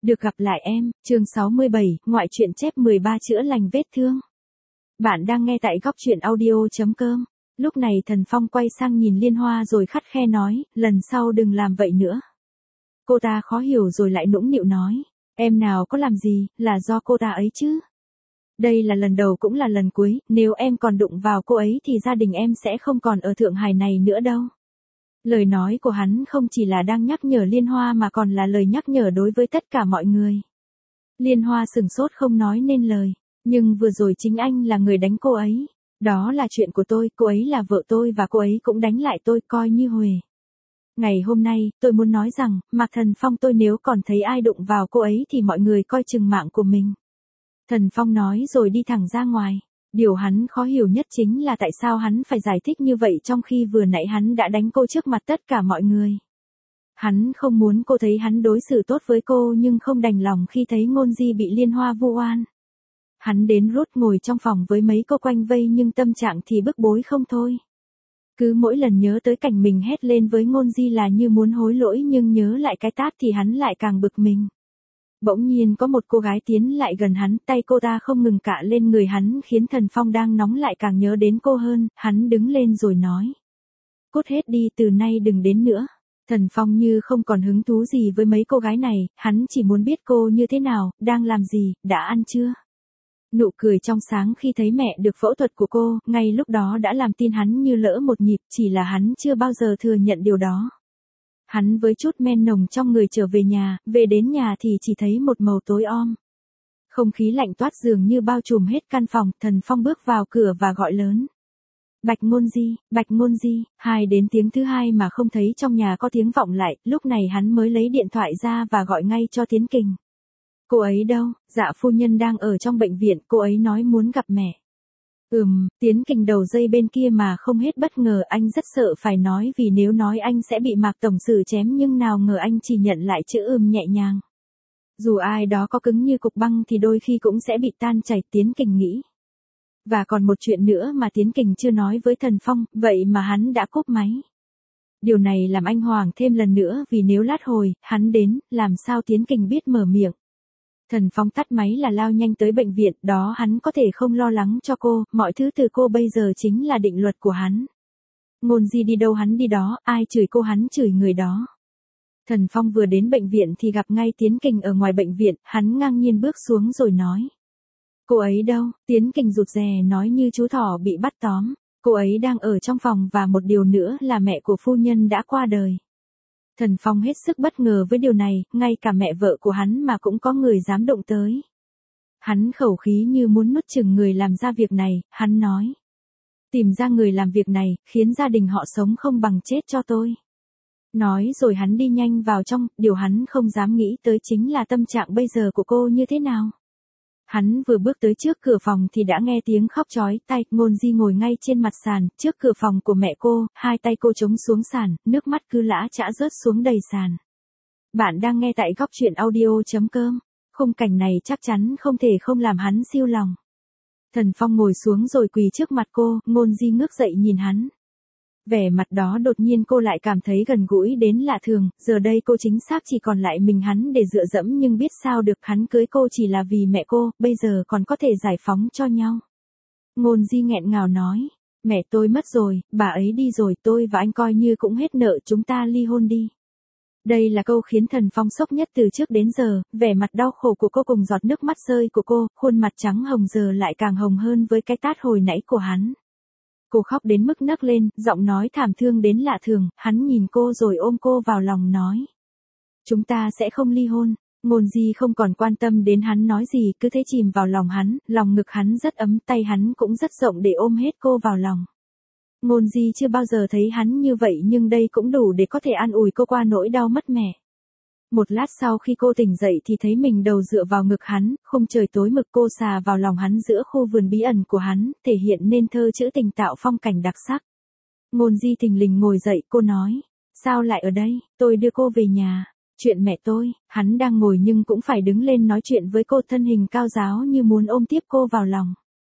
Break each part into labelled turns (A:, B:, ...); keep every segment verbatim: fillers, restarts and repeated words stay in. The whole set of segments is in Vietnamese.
A: Được gặp lại em, chương sáu mươi bảy, ngoại truyện chép mười ba chữa lành vết thương. Bạn đang nghe tại góc truyện audio.com. Lúc này Thần Phong quay sang nhìn Liên Hoa rồi khắt khe nói, lần sau đừng làm vậy nữa. Cô ta khó hiểu rồi lại nũng nịu nói, em nào có làm gì, là do cô ta ấy chứ. Đây là lần đầu cũng là lần cuối, nếu em còn đụng vào cô ấy thì gia đình em sẽ không còn ở Thượng Hải này nữa đâu. Lời nói của hắn không chỉ là đang nhắc nhở Liên Hoa mà còn là lời nhắc nhở đối với tất cả mọi người. Liên Hoa sừng sốt không nói nên lời, nhưng vừa rồi chính anh là người đánh cô ấy. Đó là chuyện của tôi, cô ấy là vợ tôi và cô ấy cũng đánh lại tôi coi như huề. Ngày hôm nay, tôi muốn nói rằng, Mạc Thần Phong tôi nếu còn thấy ai đụng vào cô ấy thì mọi người coi chừng mạng của mình. Thần Phong nói rồi đi thẳng ra ngoài. Điều hắn khó hiểu nhất chính là tại sao hắn phải giải thích như vậy trong khi vừa nãy hắn đã đánh cô trước mặt tất cả mọi người. Hắn không muốn cô thấy hắn đối xử tốt với cô nhưng không đành lòng khi thấy Ngôn Di bị Liên Hoa vu oan. Hắn đến rút ngồi trong phòng với mấy cô quanh vây nhưng tâm trạng thì bức bối không thôi. Cứ mỗi lần nhớ tới cảnh mình hét lên với Ngôn Di là như muốn hối lỗi nhưng nhớ lại cái tát thì hắn lại càng bực mình. Bỗng nhiên có một cô gái tiến lại gần hắn, tay cô ta không ngừng cạ lên người hắn khiến Thần Phong đang nóng lại càng nhớ đến cô hơn, hắn đứng lên rồi nói. Cút hết đi, từ nay đừng đến nữa. Thần Phong như không còn hứng thú gì với mấy cô gái này, hắn chỉ muốn biết cô như thế nào, đang làm gì, đã ăn chưa. Nụ cười trong sáng khi thấy mẹ được phẫu thuật của cô, ngay lúc đó đã làm tin hắn như lỡ một nhịp, chỉ là hắn chưa bao giờ thừa nhận điều đó. Hắn với chút men nồng trong người trở về nhà, về đến nhà thì chỉ thấy một màu tối om. Không khí lạnh toát dường như bao trùm hết căn phòng, Thần Phong bước vào cửa và gọi lớn. Bạch Ngôn Di, Bạch Ngôn Di, hai đến tiếng thứ hai mà không thấy trong nhà có tiếng vọng lại, lúc này hắn mới lấy điện thoại ra và gọi ngay cho Tiến Kình. Cô ấy đâu? Dạ phu nhân đang ở trong bệnh viện, cô ấy nói muốn gặp mẹ. Ừm, Tiến Kình đầu dây bên kia mà không hết bất ngờ, anh rất sợ phải nói vì nếu nói anh sẽ bị Mạc tổng xử chém nhưng nào ngờ anh chỉ nhận lại chữ ừm nhẹ nhàng. Dù ai đó có cứng như cục băng thì đôi khi cũng sẽ bị tan chảy, Tiến Kình nghĩ. Và còn một chuyện nữa mà Tiến Kình chưa nói với Thần Phong, vậy mà hắn đã cúp máy. Điều này làm anh hoảng thêm lần nữa vì nếu lát hồi, hắn đến, làm sao Tiến Kình biết mở miệng. Thần Phong tắt máy là lao nhanh tới bệnh viện, đó hắn có thể không lo lắng cho cô, mọi thứ từ cô bây giờ chính là định luật của hắn. Ngôn Di đi đâu hắn đi đó, ai chửi cô hắn chửi người đó. Thần Phong vừa đến bệnh viện thì gặp ngay Tiến Kình ở ngoài bệnh viện, hắn ngang nhiên bước xuống rồi nói. Cô ấy đâu? Tiến Kình rụt rè nói như chú thỏ bị bắt tóm. Cô ấy đang ở trong phòng và một điều nữa là mẹ của phu nhân đã qua đời. Thần Phong hết sức bất ngờ với điều này, ngay cả mẹ vợ của hắn mà cũng có người dám động tới. Hắn khẩu khí như muốn nuốt chửng người làm ra việc này, hắn nói. Tìm ra người làm việc này, khiến gia đình họ sống không bằng chết cho tôi. Nói rồi hắn đi nhanh vào trong, điều hắn không dám nghĩ tới chính là tâm trạng bây giờ của cô như thế nào. Hắn vừa bước tới trước cửa phòng thì đã nghe tiếng khóc chói tai, Ngôn Di ngồi ngay trên mặt sàn, trước cửa phòng của mẹ cô, hai tay cô chống xuống sàn, nước mắt cứ lã chã rớt xuống đầy sàn. Bạn đang nghe tại góc truyện audio.com, khung cảnh này chắc chắn không thể không làm hắn siêu lòng. Thần Phong ngồi xuống rồi quỳ trước mặt cô, Ngôn Di ngước dậy nhìn hắn. Vẻ mặt đó đột nhiên cô lại cảm thấy gần gũi đến lạ thường, giờ đây cô chính xác chỉ còn lại mình hắn để dựa dẫm nhưng biết sao được hắn cưới cô chỉ là vì mẹ cô, bây giờ còn có thể giải phóng cho nhau. Ngôn Di nghẹn ngào nói, mẹ tôi mất rồi, bà ấy đi rồi, tôi và anh coi như cũng hết nợ, chúng ta ly hôn đi. Đây là câu khiến Thần Phong sốc nhất từ trước đến giờ, vẻ mặt đau khổ của cô cùng giọt nước mắt rơi của cô, khuôn mặt trắng hồng giờ lại càng hồng hơn với cái tát hồi nãy của hắn. Cô khóc đến mức nấc lên, giọng nói thảm thương đến lạ thường, hắn nhìn cô rồi ôm cô vào lòng nói. Chúng ta sẽ không ly hôn. Ngôn Di không còn quan tâm đến hắn nói gì, cứ thế chìm vào lòng hắn, lòng ngực hắn rất ấm, tay hắn cũng rất rộng để ôm hết cô vào lòng. Ngôn Di chưa bao giờ thấy hắn như vậy nhưng đây cũng đủ để có thể an ủi cô qua nỗi đau mất mẹ. Một lát sau khi cô tỉnh dậy thì thấy mình đầu dựa vào ngực hắn, khung trời tối mực cô xà vào lòng hắn giữa khu vườn bí ẩn của hắn, thể hiện nên thơ chữ tình tạo phong cảnh đặc sắc. Ngôn Di thình lình ngồi dậy, cô nói, sao lại ở đây, tôi đưa cô về nhà. Chuyện mẹ tôi, hắn đang ngồi nhưng cũng phải đứng lên nói chuyện với cô, thân hình cao ráo như muốn ôm tiếp cô vào lòng.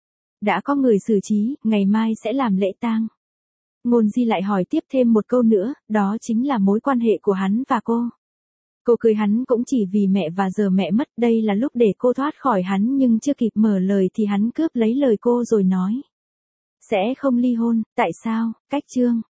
A: Đã có người xử trí, ngày mai sẽ làm lễ tang. Ngôn Di lại hỏi tiếp thêm một câu nữa, đó chính là mối quan hệ của hắn và cô. Cô cười hắn cũng chỉ vì mẹ và giờ mẹ mất, đây là lúc để cô thoát khỏi hắn nhưng chưa kịp mở lời thì hắn cướp lấy lời cô rồi nói. Sẽ không ly hôn, tại sao, cách chương.